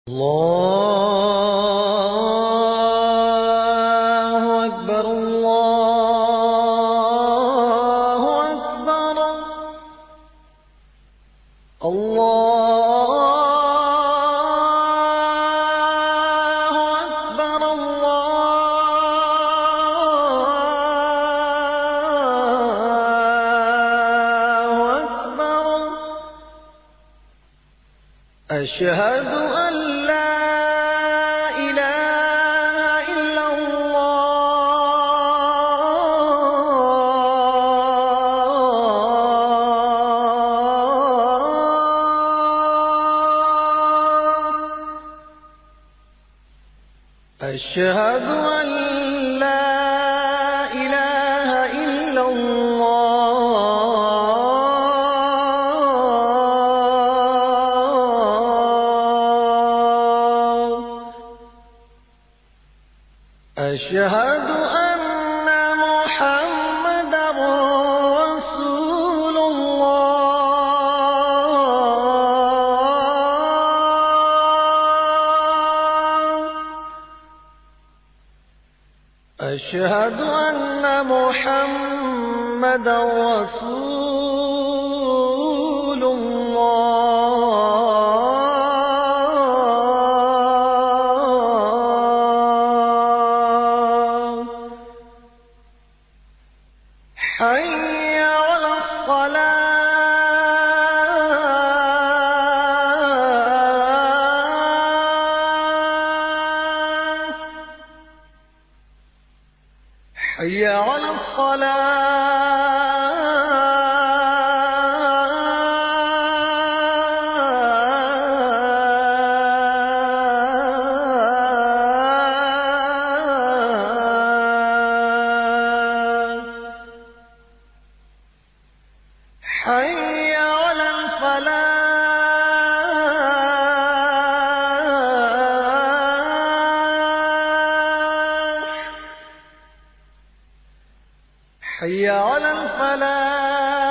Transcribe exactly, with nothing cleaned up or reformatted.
الله أكبر الله أكبر الله أكبر الله أكبر أشهد أن لا إله إلا الله أشهد أن لا إله إلا الله أشهد أن محمدا رسول الله أشهد أن محمدا رسول الله حي على الصلاة حي على الصلاة حي على الفلاح حي على الفلاح